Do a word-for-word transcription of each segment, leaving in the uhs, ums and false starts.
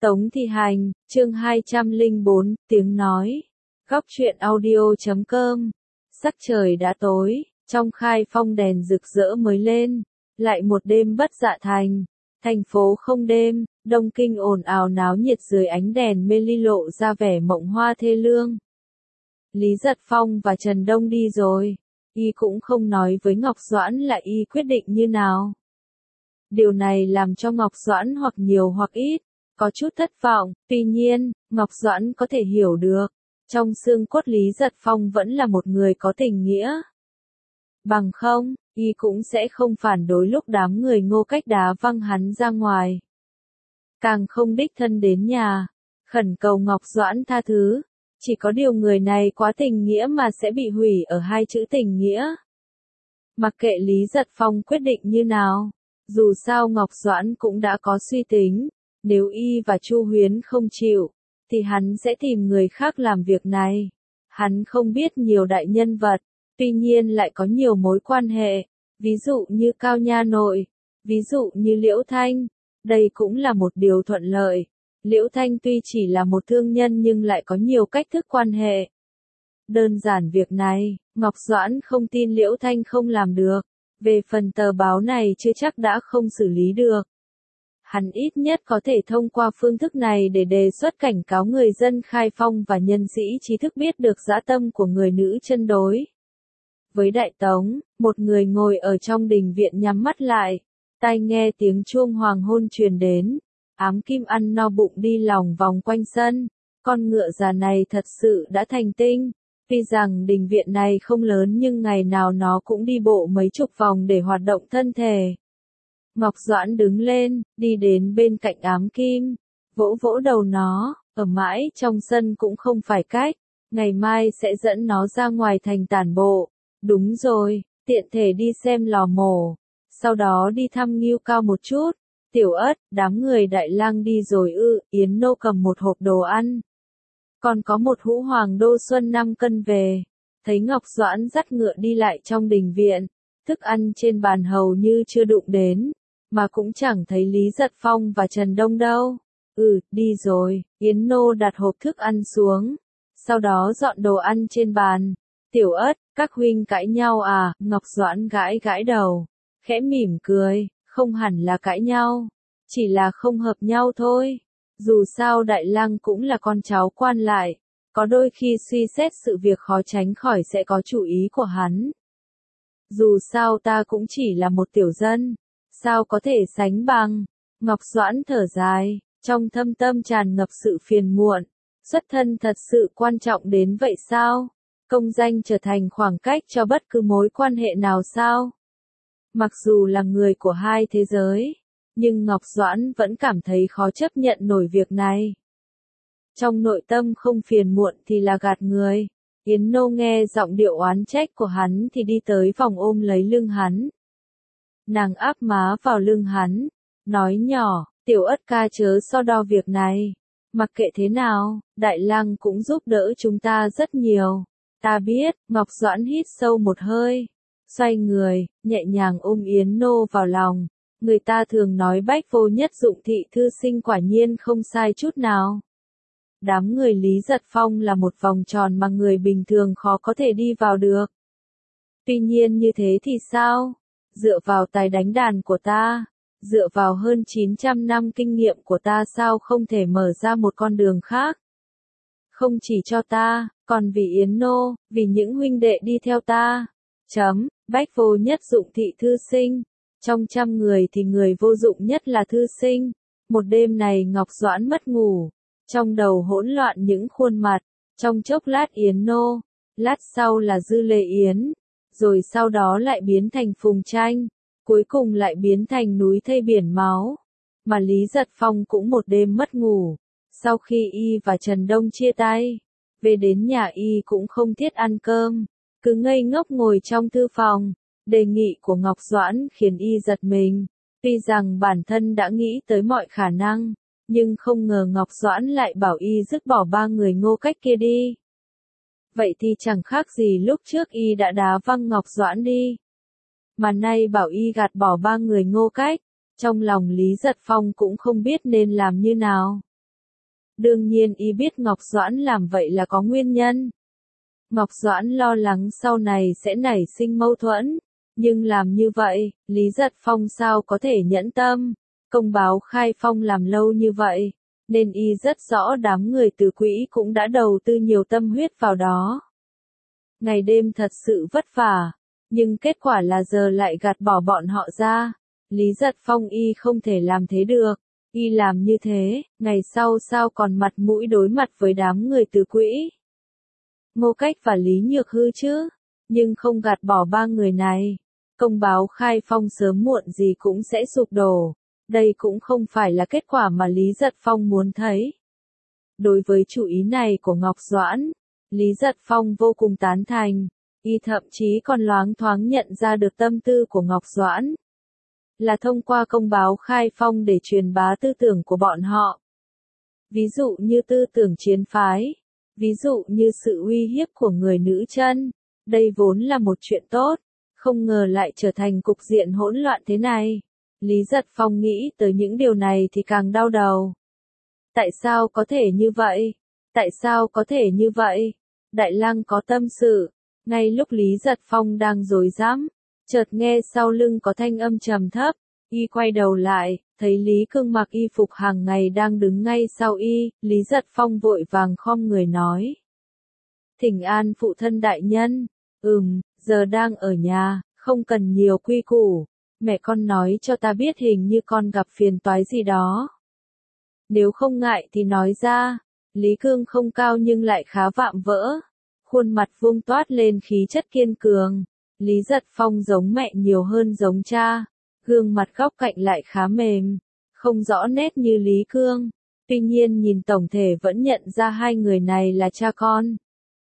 Tống Thị Hành, chương hai trăm lẻ bốn, tiếng nói. Góc truyện audio chấm com. Sắc trời đã tối, trong Khai Phong đèn rực rỡ mới lên, lại một đêm bất dạ thành. Thành phố không đêm, Đông Kinh ồn ào náo nhiệt dưới ánh đèn mê ly lộ ra vẻ mộng hoa thê lương. Lý Giật Phong và Trần Đông đi rồi, y cũng không nói với Ngọc Doãn là y quyết định như nào. Điều này làm cho Ngọc Doãn hoặc nhiều hoặc ít có chút thất vọng, tuy nhiên, Ngọc Doãn có thể hiểu được, trong xương cốt Lý Giật Phong vẫn là một người có tình nghĩa. Bằng không, y cũng sẽ không phản đối lúc đám người Ngô Cách đá văng hắn ra ngoài. Càng không đích thân đến nhà, khẩn cầu Ngọc Doãn tha thứ, chỉ có điều người này quá tình nghĩa mà sẽ bị hủy ở hai chữ tình nghĩa. Mặc kệ Lý Giật Phong quyết định như nào, dù sao Ngọc Doãn cũng đã có suy tính. Nếu y và Chu Huyến không chịu, thì hắn sẽ tìm người khác làm việc này. Hắn không biết nhiều đại nhân vật, tuy nhiên lại có nhiều mối quan hệ, ví dụ như Cao Nha Nội, ví dụ như Liễu Thanh. Đây cũng là một điều thuận lợi. Liễu Thanh tuy chỉ là một thương nhân nhưng lại có nhiều cách thức quan hệ. Đơn giản việc này, Ngọc Doãn không tin Liễu Thanh không làm được. Về phần tờ báo này chưa chắc đã không xử lý được. Hắn ít nhất có thể thông qua phương thức này để đề xuất cảnh cáo người dân Khai Phong và nhân sĩ trí thức biết được dã tâm của người nữ chân đối. Với Đại Tống, một người ngồi ở trong đình viện nhắm mắt lại, tai nghe tiếng chuông hoàng hôn truyền đến, ám kim ăn no bụng đi lòng vòng quanh sân, con ngựa già này thật sự đã thành tinh. Tuy rằng đình viện này không lớn nhưng ngày nào nó cũng đi bộ mấy chục vòng để hoạt động thân thể. Ngọc Doãn đứng lên, đi đến bên cạnh ám kim, vỗ vỗ đầu nó, ở mãi trong sân cũng không phải cách, ngày mai sẽ dẫn nó ra ngoài thành tản bộ. Đúng rồi, tiện thể đi xem lò mổ, sau đó đi thăm Ngưu Cao một chút. Tiểu Ất, đám người Đại Lang đi rồi ư? Yến Nô cầm một hộp đồ ăn. Còn có một hũ hoàng đô xuân năm cân về. Thấy Ngọc Doãn dắt ngựa đi lại trong đình viện, thức ăn trên bàn hầu như chưa đụng đến. Mà cũng chẳng thấy Lý Giật Phong và Trần Đông đâu. Ừ, đi rồi. Yến Nô đặt hộp thức ăn xuống, sau đó dọn đồ ăn trên bàn. Tiểu Ất, các huynh cãi nhau à? Ngọc Doãn gãi gãi đầu, khẽ mỉm cười, không hẳn là cãi nhau, chỉ là không hợp nhau thôi. Dù sao Đại Lang cũng là con cháu quan lại, có đôi khi suy xét sự việc khó tránh khỏi sẽ có chủ ý của hắn. Dù sao ta cũng chỉ là một tiểu dân, sao có thể sánh bằng? Ngọc Doãn thở dài, trong thâm tâm tràn ngập sự phiền muộn. Xuất thân thật sự quan trọng đến vậy sao? Công danh trở thành khoảng cách cho bất cứ mối quan hệ nào sao? Mặc dù là người của hai thế giới, nhưng Ngọc Doãn vẫn cảm thấy khó chấp nhận nổi việc này. Trong nội tâm không phiền muộn thì là gạt người. Yến Nô nghe giọng điệu oán trách của hắn thì đi tới vòng ôm lấy lưng hắn. Nàng áp má vào lưng hắn, nói nhỏ, Tiểu Ất ca chớ so đo việc này. Mặc kệ thế nào, Đại Lang cũng giúp đỡ chúng ta rất nhiều. Ta biết. Ngọc Doãn hít sâu một hơi, xoay người, nhẹ nhàng ôm Yến Nô vào lòng. Người ta thường nói bách vô nhất dụng thị thư sinh, quả nhiên không sai chút nào. Đám người Lý Giật Phong là một vòng tròn mà người bình thường khó có thể đi vào được. Tuy nhiên như thế thì sao? Dựa vào tài đánh đàn của ta, dựa vào hơn chín trăm năm kinh nghiệm của ta sao không thể mở ra một con đường khác? Không chỉ cho ta, còn vì Yến Nô, vì những huynh đệ đi theo ta. Chấm, bách vô nhất dụng thị thư sinh. Trong trăm người thì người vô dụng nhất là thư sinh. Một đêm này Ngọc Doãn mất ngủ, trong đầu hỗn loạn những khuôn mặt. Trong chốc lát Yến Nô, lát sau là Dư Lê Yến, rồi sau đó lại biến thành Phùng Tranh, cuối cùng lại biến thành núi thây biển máu. Mà Lý Giật Phong cũng một đêm mất ngủ. Sau khi y và Trần Đông chia tay, về đến nhà y cũng không thiết ăn cơm, cứ ngây ngốc ngồi trong thư phòng. Đề nghị của Ngọc Doãn khiến y giật mình. Tuy rằng bản thân đã nghĩ tới mọi khả năng, nhưng không ngờ Ngọc Doãn lại bảo y dứt bỏ ba người Ngô Cách kia đi. Vậy thì chẳng khác gì lúc trước y đã đá văng Ngọc Doãn đi. Mà nay bảo y gạt bỏ ba người Ngô Cách, trong lòng Lý Giật Phong cũng không biết nên làm như nào. Đương nhiên y biết Ngọc Doãn làm vậy là có nguyên nhân. Ngọc Doãn lo lắng sau này sẽ nảy sinh mâu thuẫn, nhưng làm như vậy, Lý Giật Phong sao có thể nhẫn tâm, công báo khai phong làm lâu như vậy, nên y rất rõ đám người Từ Quỹ cũng đã đầu tư nhiều tâm huyết vào đó. Ngày đêm thật sự vất vả, nhưng kết quả là giờ lại gạt bỏ bọn họ ra. Lý Giật Phong y không thể làm thế được, y làm như thế, ngày sau sao còn mặt mũi đối mặt với đám người Từ Quỹ. Ngô Cách và Lý Nhược Hư chứ, nhưng không gạt bỏ ba người này. Công báo khai phong sớm muộn gì cũng sẽ sụp đổ, đây cũng không phải là kết quả mà Lý Giật Phong muốn thấy. Đối với chủ ý này của Ngọc Doãn, Lý Giật Phong vô cùng tán thành, y thậm chí còn loáng thoáng nhận ra được tâm tư của Ngọc Doãn. Là thông qua công báo khai phong để truyền bá tư tưởng của bọn họ. Ví dụ như tư tưởng chiến phái, ví dụ như sự uy hiếp của người nữ chân, đây vốn là một chuyện tốt, không ngờ lại trở thành cục diện hỗn loạn thế này. Lý Giật Phong nghĩ tới những điều này thì càng đau đầu. Tại sao có thể như vậy? Tại sao có thể như vậy? Đại Lăng có tâm sự. Ngay lúc Lý Giật Phong đang rối rắm, chợt nghe sau lưng có thanh âm trầm thấp, y quay đầu lại, thấy Lý Cương mặc y phục hàng ngày đang đứng ngay sau y, Lý Giật Phong vội vàng khom người nói. Thỉnh an phụ thân đại nhân, ừm, giờ đang ở nhà, không cần nhiều quy củ, mẹ con nói cho ta biết hình như con gặp phiền toái gì đó. Nếu không ngại thì nói ra, Lý Cương không cao nhưng lại khá vạm vỡ, khuôn mặt vuông toát lên khí chất kiên cường, Lý Giật Phong giống mẹ nhiều hơn giống cha, gương mặt góc cạnh lại khá mềm, không rõ nét như Lý Cương, tuy nhiên nhìn tổng thể vẫn nhận ra hai người này là cha con.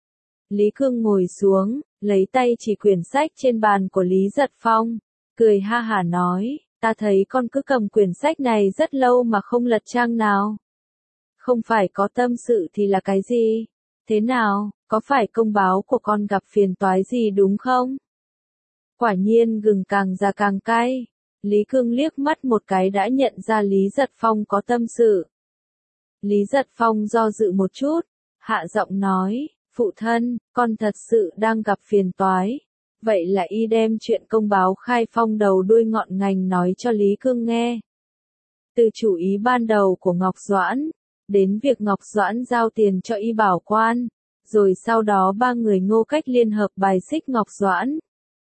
Lý Cương ngồi xuống, lấy tay chỉ quyển sách trên bàn của Lý Giật Phong, cười ha hả nói, ta thấy con cứ cầm quyển sách này rất lâu mà không lật trang nào. Không phải có tâm sự thì là cái gì? Thế nào, có phải công báo của con gặp phiền toái gì đúng không? Quả nhiên gừng càng già càng cay. Lý Cương liếc mắt một cái đã nhận ra Lý Giật Phong có tâm sự. Lý Giật Phong do dự một chút, hạ giọng nói, phụ thân, con thật sự đang gặp phiền toái. Vậy là y đem chuyện công báo khai phong đầu đuôi ngọn ngành nói cho Lý Cương nghe. Từ chủ ý ban đầu của Ngọc Doãn, đến việc Ngọc Doãn giao tiền cho y bảo quan, rồi sau đó ba người Ngô Cách liên hợp bài xích Ngọc Doãn.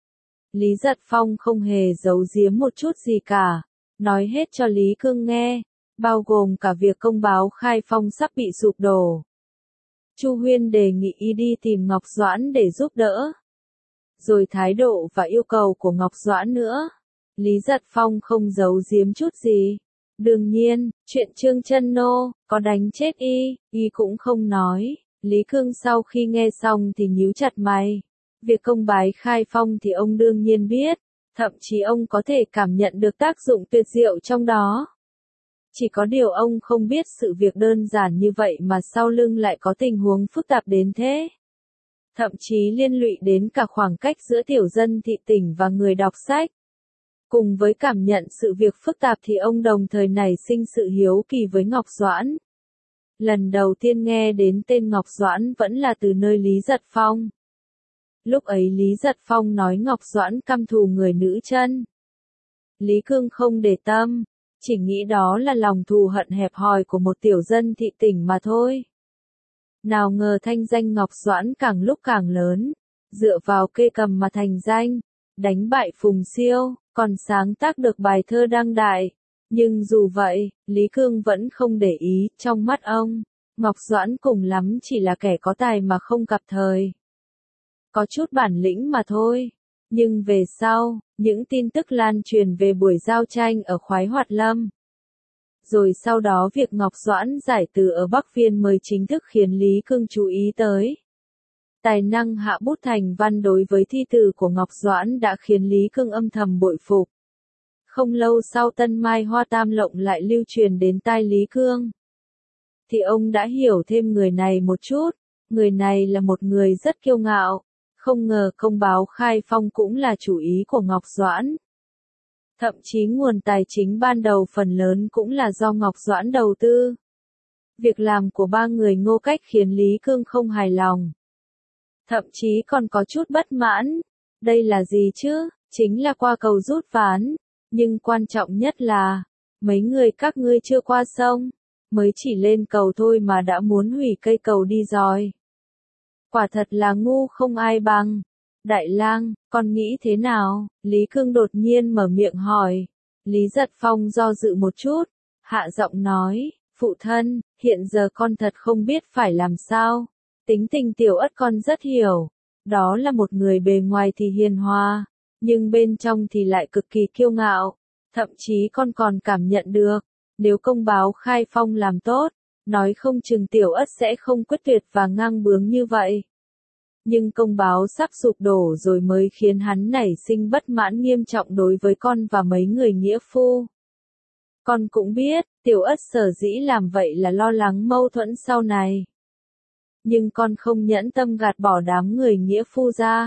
Lý Giật Phong không hề giấu giếm một chút gì cả, nói hết cho Lý Cương nghe, bao gồm cả việc công báo khai phong sắp bị sụp đổ. Chu Huyên đề nghị y đi tìm Ngọc Doãn để giúp đỡ. Rồi thái độ và yêu cầu của Ngọc Doãn nữa. Lý Giật Phong không giấu giếm chút gì. Đương nhiên, chuyện Trương Chân Nô, có đánh chết y, y cũng không nói. Lý Cương sau khi nghe xong thì nhíu chặt mày. Việc công bái khai phong thì ông đương nhiên biết, thậm chí ông có thể cảm nhận được tác dụng tuyệt diệu trong đó. Chỉ có điều ông không biết sự việc đơn giản như vậy mà sau lưng lại có tình huống phức tạp đến thế. Thậm chí liên lụy đến cả khoảng cách giữa tiểu dân thị tỉnh và người đọc sách. Cùng với cảm nhận sự việc phức tạp thì ông đồng thời nảy sinh sự hiếu kỳ với Ngọc Doãn. Lần đầu tiên nghe đến tên Ngọc Doãn vẫn là từ nơi Lý Giật Phong. Lúc ấy Lý Giật Phong nói Ngọc Doãn căm thù người nữ chân. Lý Cương không để tâm, chỉ nghĩ đó là lòng thù hận hẹp hòi của một tiểu dân thị tỉnh mà thôi. Nào ngờ thanh danh Ngọc Doãn càng lúc càng lớn, dựa vào kê cầm mà thành danh, đánh bại Phùng Siêu, còn sáng tác được bài thơ đăng đại. Nhưng dù vậy, Lý Cương vẫn không để ý, trong mắt ông, Ngọc Doãn cùng lắm chỉ là kẻ có tài mà không cặp thời. Có chút bản lĩnh mà thôi. Nhưng về sau, những tin tức lan truyền về buổi giao tranh ở Khoái Hoạt Lâm. Rồi sau đó việc Ngọc Doãn giải từ ở Bắc Viên mới chính thức khiến Lý Cương chú ý tới. Tài năng hạ bút thành văn đối với thi từ của Ngọc Doãn đã khiến Lý Cương âm thầm bội phục. Không lâu sau Tân Mai Hoa Tam Lộng lại lưu truyền đến tai Lý Cương. Thì ông đã hiểu thêm người này một chút, người này là một người rất kiêu ngạo. Không ngờ công báo khai phong cũng là chủ ý của Ngọc Doãn. Thậm chí nguồn tài chính ban đầu phần lớn cũng là do Ngọc Doãn đầu tư. Việc làm của ba người Ngô Cách khiến Lý Cương không hài lòng. Thậm chí còn có chút bất mãn. Đây là gì chứ? Chính là qua cầu rút ván. Nhưng quan trọng nhất là, mấy người các ngươi chưa qua sông, mới chỉ lên cầu thôi mà đã muốn hủy cây cầu đi rồi. Quả thật là ngu không ai bằng. Đại lang, con nghĩ thế nào? Lý Cương đột nhiên mở miệng hỏi. Lý Giật Phong do dự một chút, hạ giọng nói, phụ thân, hiện giờ con thật không biết phải làm sao. Tính tình Tiểu Ất con rất hiểu. Đó là một người bề ngoài thì hiền hòa, nhưng bên trong thì lại cực kỳ kiêu ngạo. Thậm chí con còn cảm nhận được, nếu công báo khai phong làm tốt, nói không chừng Tiểu Ất sẽ không quyết tuyệt và ngang bướng như vậy. Nhưng công báo sắp sụp đổ rồi mới khiến hắn nảy sinh bất mãn nghiêm trọng đối với con và mấy người nghĩa phu. Con cũng biết, Tiểu Ất sở dĩ làm vậy là lo lắng mâu thuẫn sau này. Nhưng con không nhẫn tâm gạt bỏ đám người nghĩa phu ra.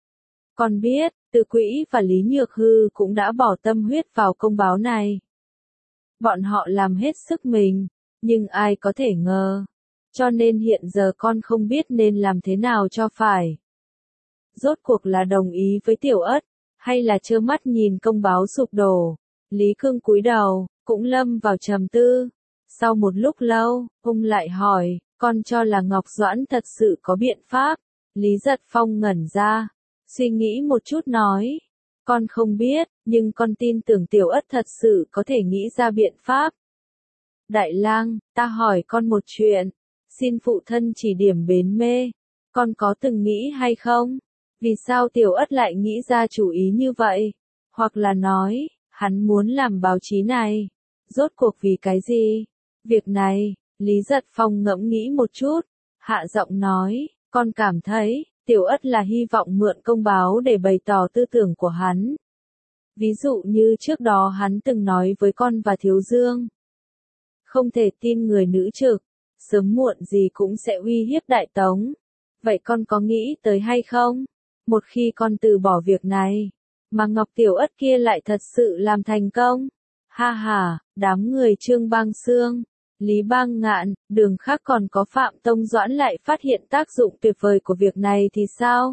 Con biết, Từ Quỹ và Lý Nhược Hư cũng đã bỏ tâm huyết vào công báo này. Bọn họ làm hết sức mình, nhưng ai có thể ngờ. Cho nên hiện giờ con không biết nên làm thế nào cho phải. Rốt cuộc là đồng ý với Tiểu Ất, hay là trơ mắt nhìn công báo sụp đổ. Lý Cương cúi đầu, cũng lâm vào trầm tư. Sau một lúc lâu, ông lại hỏi, con cho là Ngọc Doãn thật sự có biện pháp. Lý Giật Phong ngẩn ra, suy nghĩ một chút nói, con không biết, nhưng con tin tưởng Tiểu Ất thật sự có thể nghĩ ra biện pháp. Đại lang, ta hỏi con một chuyện, xin phụ thân chỉ điểm bến mê, con có từng nghĩ hay không? Vì sao Tiểu Ất lại nghĩ ra chủ ý như vậy? Hoặc là nói, hắn muốn làm báo chí này, rốt cuộc vì cái gì? Việc này, Lý Giật Phong ngẫm nghĩ một chút, hạ giọng nói, con cảm thấy, Tiểu Ất là hy vọng mượn công báo để bày tỏ tư tưởng của hắn. Ví dụ như trước đó hắn từng nói với con và Thiếu Dương. Không thể tin người nữ trực, sớm muộn gì cũng sẽ uy hiếp Đại Tống. Vậy con có nghĩ tới hay không? Một khi con từ bỏ việc này, mà Ngọc Tiểu Ất kia lại thật sự làm thành công. Ha ha, đám người Trương Bang Xương, Lý Bang Ngạn, Đường Khác còn có Phạm Tông Doãn lại phát hiện tác dụng tuyệt vời của việc này thì sao?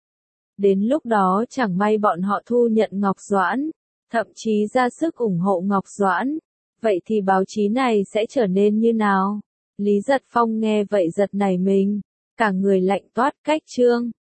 Đến lúc đó chẳng may bọn họ thu nhận Ngọc Doãn, thậm chí ra sức ủng hộ Ngọc Doãn. Vậy thì báo chí này sẽ trở nên như nào? Lý Giật Phong nghe vậy giật nảy mình, cả người lạnh toát cách trương.